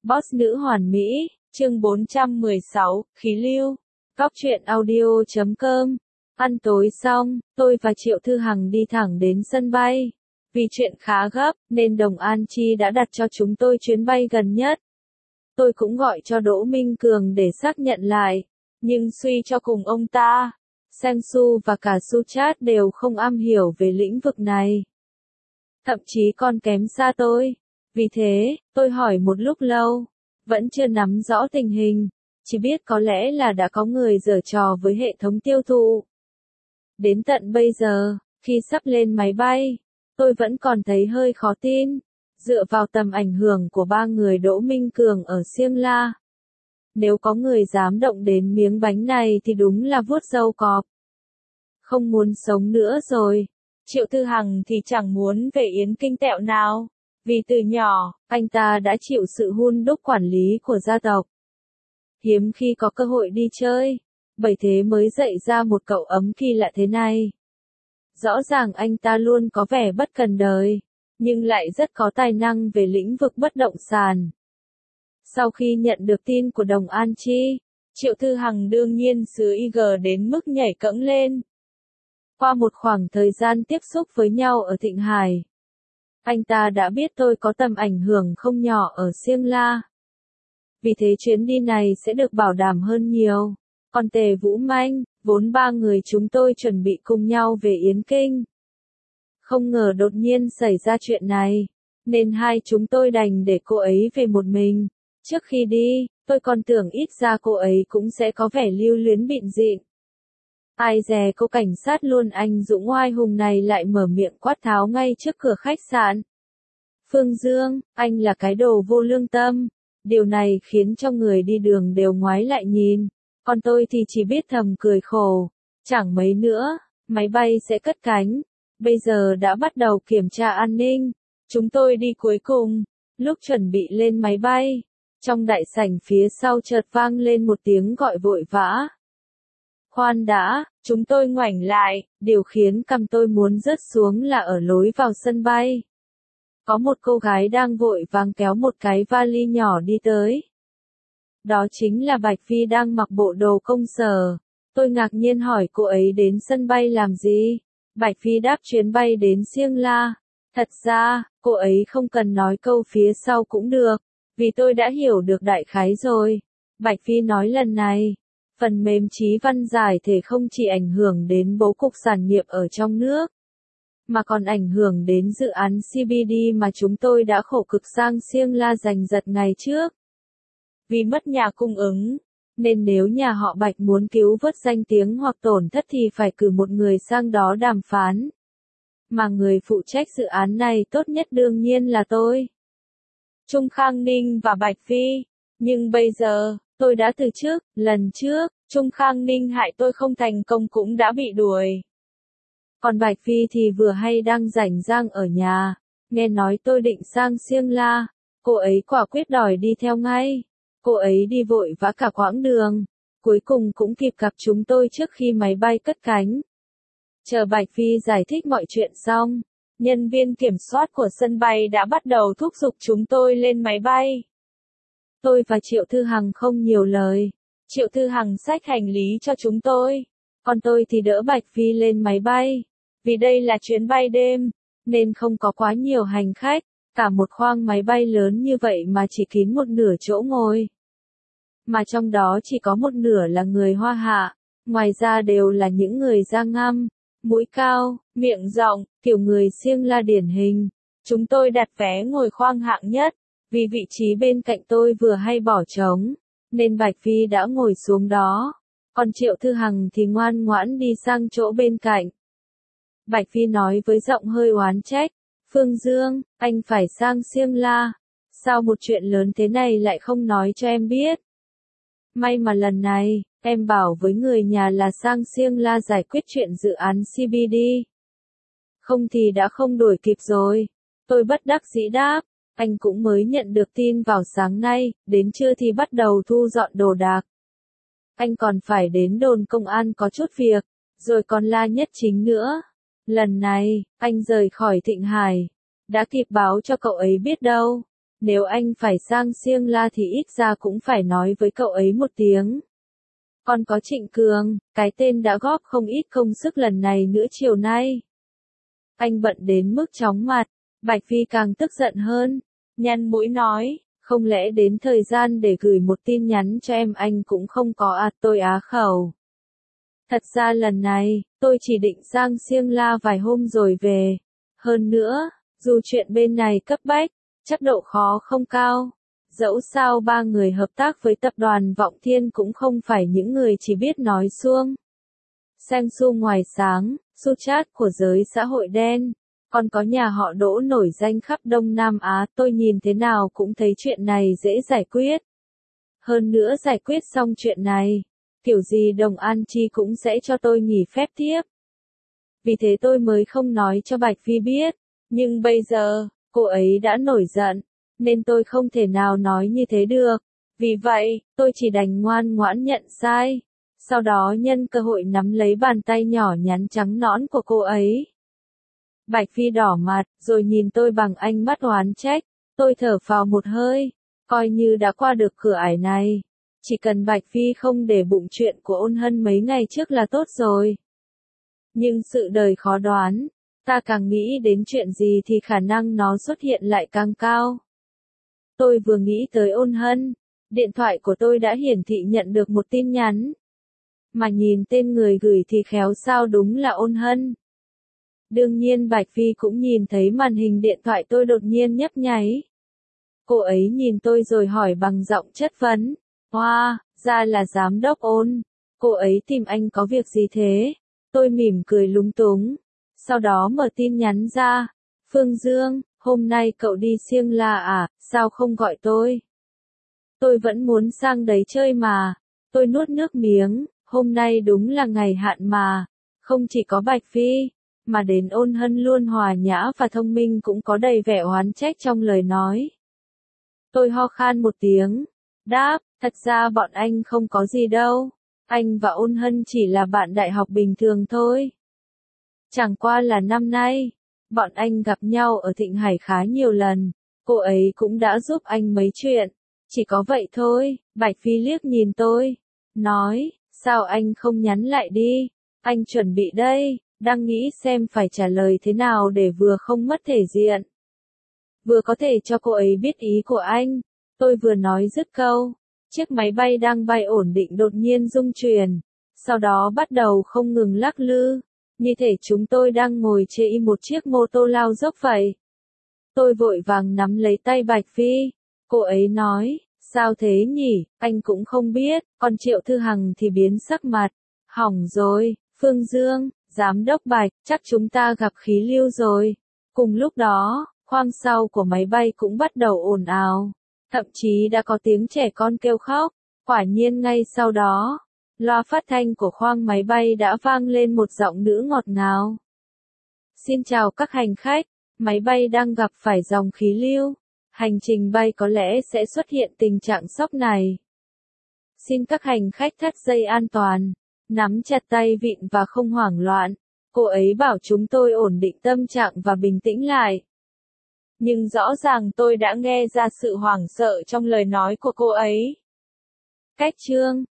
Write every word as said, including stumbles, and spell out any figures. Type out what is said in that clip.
Boss nữ hoàn mỹ, chương bốn trăm mười sáu, khí lưu. Góc truyện audio chấm com. Ăn tối xong, tôi và Triệu Thư Hằng đi thẳng đến sân bay. Vì chuyện khá gấp, nên Đồng An Chi đã đặt cho chúng tôi chuyến bay gần nhất. Tôi cũng gọi cho Đỗ Minh Cường để xác nhận lại. Nhưng suy cho cùng ông ta, Samsu và cả Suchat đều không am hiểu về lĩnh vực này. Thậm chí còn kém xa tôi. Vì thế, tôi hỏi một lúc lâu, vẫn chưa nắm rõ tình hình, chỉ biết có lẽ là đã có người giở trò với hệ thống tiêu thụ. Đến tận bây giờ, khi sắp lên máy bay, tôi vẫn còn thấy hơi khó tin, dựa vào tầm ảnh hưởng của ba người Đỗ Minh Cường ở Siêng La. Nếu có người dám động đến miếng bánh này thì đúng là vuốt râu cọp. Không muốn sống nữa rồi. Triệu Thư Hằng thì chẳng muốn về Yến Kinh tẹo nào. Vì từ nhỏ, anh ta đã chịu sự hun đúc quản lý của gia tộc. Hiếm khi có cơ hội đi chơi, bởi thế mới dạy ra một cậu ấm kỳ lạ thế này. Rõ ràng anh ta luôn có vẻ bất cần đời, nhưng lại rất có tài năng về lĩnh vực bất động sản. Sau khi nhận được tin của Đồng An Chi, Triệu Thư Hằng đương nhiên xứ i giê đến mức nhảy cẫng lên. Qua một khoảng thời gian tiếp xúc với nhau ở Thịnh Hải, anh ta đã biết tôi có tầm ảnh hưởng không nhỏ ở Siêng La. Vì thế chuyến đi này sẽ được bảo đảm hơn nhiều. Còn Tề Vũ Manh, vốn ba người chúng tôi chuẩn bị cùng nhau về Yến Kinh. Không ngờ đột nhiên xảy ra chuyện này, nên hai chúng tôi đành để cô ấy về một mình. Trước khi đi, tôi còn tưởng ít ra cô ấy cũng sẽ có vẻ lưu luyến bịn dịn. Ai dè cô cảnh sát luôn anh dũng oai hùng này lại mở miệng quát tháo ngay trước cửa khách sạn. Phương Dương, anh là cái đồ vô lương tâm. Điều này khiến cho người đi đường đều ngoái lại nhìn. Còn tôi thì chỉ biết thầm cười khổ. Chẳng mấy nữa, máy bay sẽ cất cánh. Bây giờ đã bắt đầu kiểm tra an ninh. Chúng tôi đi cuối cùng. Lúc chuẩn bị lên máy bay, trong đại sảnh phía sau chợt vang lên một tiếng gọi vội vã. Khoan đã, chúng tôi ngoảnh lại, điều khiến cằm tôi muốn rớt xuống là ở lối vào sân bay. Có một cô gái đang vội vàng kéo một cái vali nhỏ đi tới. Đó chính là Bạch Phi đang mặc bộ đồ công sở. Tôi ngạc nhiên hỏi cô ấy đến sân bay làm gì. Bạch Phi đáp chuyến bay đến Siêng La. Thật ra, cô ấy không cần nói câu phía sau cũng được, vì tôi đã hiểu được đại khái rồi. Bạch Phi nói lần này, phần mềm Chí Văn giải thể không chỉ ảnh hưởng đến bố cục sản nghiệp ở trong nước, mà còn ảnh hưởng đến dự án xê bê đê mà chúng tôi đã khổ cực sang Siêng La giành giật ngày trước. Vì mất nhà cung ứng, nên nếu nhà họ Bạch muốn cứu vớt danh tiếng hoặc tổn thất thì phải cử một người sang đó đàm phán. Mà người phụ trách dự án này tốt nhất đương nhiên là tôi. Trung Khang Ninh và Bạch Phi. Nhưng bây giờ, tôi đã từ chức. Lần trước, Trung Khang Ninh hại tôi không thành công cũng đã bị đuổi. Còn Bạch Phi thì vừa hay đang rảnh rang ở nhà. Nghe nói tôi định sang Siêng La, cô ấy quả quyết đòi đi theo ngay. Cô ấy đi vội vã cả quãng đường, cuối cùng cũng kịp gặp chúng tôi trước khi máy bay cất cánh. Chờ Bạch Phi giải thích mọi chuyện xong, nhân viên kiểm soát của sân bay đã bắt đầu thúc giục chúng tôi lên máy bay. Tôi và Triệu Thư Hằng không nhiều lời. Triệu Thư Hằng xách hành lý cho chúng tôi, còn tôi thì đỡ Bạch Phi lên máy bay. Vì đây là chuyến bay đêm, nên không có quá nhiều hành khách, cả một khoang máy bay lớn như vậy mà chỉ kín một nửa chỗ ngồi. Mà trong đó chỉ có một nửa là người Hoa Hạ, ngoài ra đều là những người da ngăm, mũi cao, miệng rộng, kiểu người Siêng La điển hình. Chúng tôi đặt vé ngồi khoang hạng nhất, vì vị trí bên cạnh tôi vừa hay bỏ trống, nên Bạch Phi đã ngồi xuống đó, còn Triệu Thư Hằng thì ngoan ngoãn đi sang chỗ bên cạnh. Bạch Phi nói với giọng hơi oán trách, Phương Dương, anh phải sang Siêng La, sao một chuyện lớn thế này lại không nói cho em biết? May mà lần này, em bảo với người nhà là sang Siêng La giải quyết chuyện dự án xê bê đê. Không thì đã không đuổi kịp rồi. Tôi bất đắc dĩ đáp, anh cũng mới nhận được tin vào sáng nay, đến trưa thì bắt đầu thu dọn đồ đạc. Anh còn phải đến đồn công an có chút việc, rồi còn La Nhất Chính nữa. Lần này, anh rời khỏi Thịnh Hải, đã kịp báo cho cậu ấy biết đâu. Nếu anh phải sang Siêng La thì ít ra cũng phải nói với cậu ấy một tiếng. Còn có Trịnh Cường, cái tên đã góp không ít công sức lần này nữa chiều nay. Anh bận đến mức chóng mặt, Bạch Phi càng tức giận hơn, nhăn mũi nói, không lẽ đến thời gian để gửi một tin nhắn cho em anh cũng không có à, tôi á khẩu. Thật ra lần này, tôi chỉ định sang Siêng La vài hôm rồi về. Hơn nữa, dù chuyện bên này cấp bách, chắc độ khó không cao. Dẫu sao ba người hợp tác với tập đoàn Vọng Thiên cũng không phải những người chỉ biết nói suông. Sang Su ngoài sáng, Su Chat của giới xã hội đen, còn có nhà họ Đỗ nổi danh khắp Đông Nam Á, tôi nhìn thế nào cũng thấy chuyện này dễ giải quyết. Hơn nữa giải quyết xong chuyện này, kiểu gì Đồng An Chi cũng sẽ cho tôi nghỉ phép tiếp. Vì thế tôi mới không nói cho Bạch Phi biết, nhưng bây giờ, cô ấy đã nổi giận, nên tôi không thể nào nói như thế được. Vì vậy, tôi chỉ đành ngoan ngoãn nhận sai. Sau đó nhân cơ hội nắm lấy bàn tay nhỏ nhắn trắng nõn của cô ấy. Bạch Phi đỏ mặt, rồi nhìn tôi bằng ánh mắt oán trách. Tôi thở phào một hơi, coi như đã qua được cửa ải này. Chỉ cần Bạch Phi không để bụng chuyện của Ôn Hân mấy ngày trước là tốt rồi. Nhưng sự đời khó đoán, ta càng nghĩ đến chuyện gì thì khả năng nó xuất hiện lại càng cao. Tôi vừa nghĩ tới Ôn Hân, điện thoại của tôi đã hiển thị nhận được một tin nhắn. Mà nhìn tên người gửi thì khéo sao đúng là Ôn Hân. Đương nhiên Bạch Phi cũng nhìn thấy màn hình điện thoại tôi đột nhiên nhấp nháy. Cô ấy nhìn tôi rồi hỏi bằng giọng chất vấn. Hoa, wow, ra là giám đốc Ôn. Cô ấy tìm anh có việc gì thế? Tôi mỉm cười lúng túng. Sau đó mở tin nhắn ra. Phương Dương, hôm nay cậu đi Siêng La à, sao không gọi tôi? Tôi vẫn muốn sang đấy chơi mà. Tôi nuốt nước miếng, hôm nay đúng là ngày hạn mà. Không chỉ có Bạch Phi, mà đến Ôn Hân luôn hòa nhã và thông minh cũng có đầy vẻ oán trách trong lời nói. Tôi ho khan một tiếng, đáp, thật ra bọn anh không có gì đâu. Anh và Ôn Hân chỉ là bạn đại học bình thường thôi. Chẳng qua là năm nay, bọn anh gặp nhau ở Thịnh Hải khá nhiều lần, cô ấy cũng đã giúp anh mấy chuyện. Chỉ có vậy thôi. Bạch Phi liếc nhìn tôi, nói, sao anh không nhắn lại đi, anh chuẩn bị đây, đang nghĩ xem phải trả lời thế nào để vừa không mất thể diện, vừa có thể cho cô ấy biết ý của anh. Tôi vừa nói dứt câu, chiếc máy bay đang bay ổn định đột nhiên rung chuyển, sau đó bắt đầu không ngừng lắc lư, như thể chúng tôi đang ngồi trên một chiếc mô tô lao dốc vậy. Tôi vội vàng nắm lấy tay Bạch Phi, cô ấy nói, sao thế nhỉ, anh cũng không biết, còn Triệu Thư Hằng thì biến sắc mặt, hỏng rồi, Phương Dương, giám đốc Bạch, chắc chúng ta gặp khí lưu rồi. Cùng lúc đó, khoang sau của máy bay cũng bắt đầu ồn ào, thậm chí đã có tiếng trẻ con kêu khóc. Quả nhiên ngay sau đó, loa phát thanh của khoang máy bay đã vang lên một giọng nữ ngọt ngào. Xin chào các hành khách, máy bay đang gặp phải dòng khí lưu. Hành trình bay có lẽ sẽ xuất hiện tình trạng sốc này. Xin các hành khách thắt dây an toàn, nắm chặt tay vịn và không hoảng loạn. Cô ấy bảo chúng tôi ổn định tâm trạng và bình tĩnh lại. Nhưng rõ ràng tôi đã nghe ra sự hoảng sợ trong lời nói của cô ấy. Cách chương